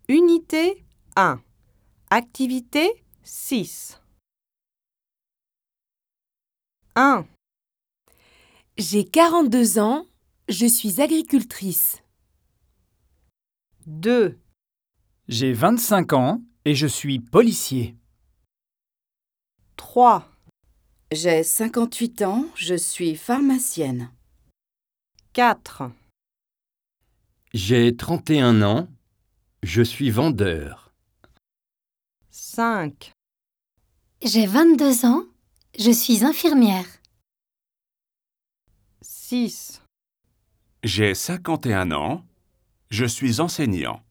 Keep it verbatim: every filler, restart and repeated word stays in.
Unité un. Activité six. un. J'ai quarante-deux ans, je suis agricultrice. deux. J'ai vingt-cinq ans et je suis policier. trois. J'ai cinquante-huit ans, je suis pharmacienne. quatre. J'ai trente et un ans, je suis vendeur. cinq. J'ai vingt-deux ans, je suis infirmière. six. J'ai cinquante et un ans, je suis enseignant.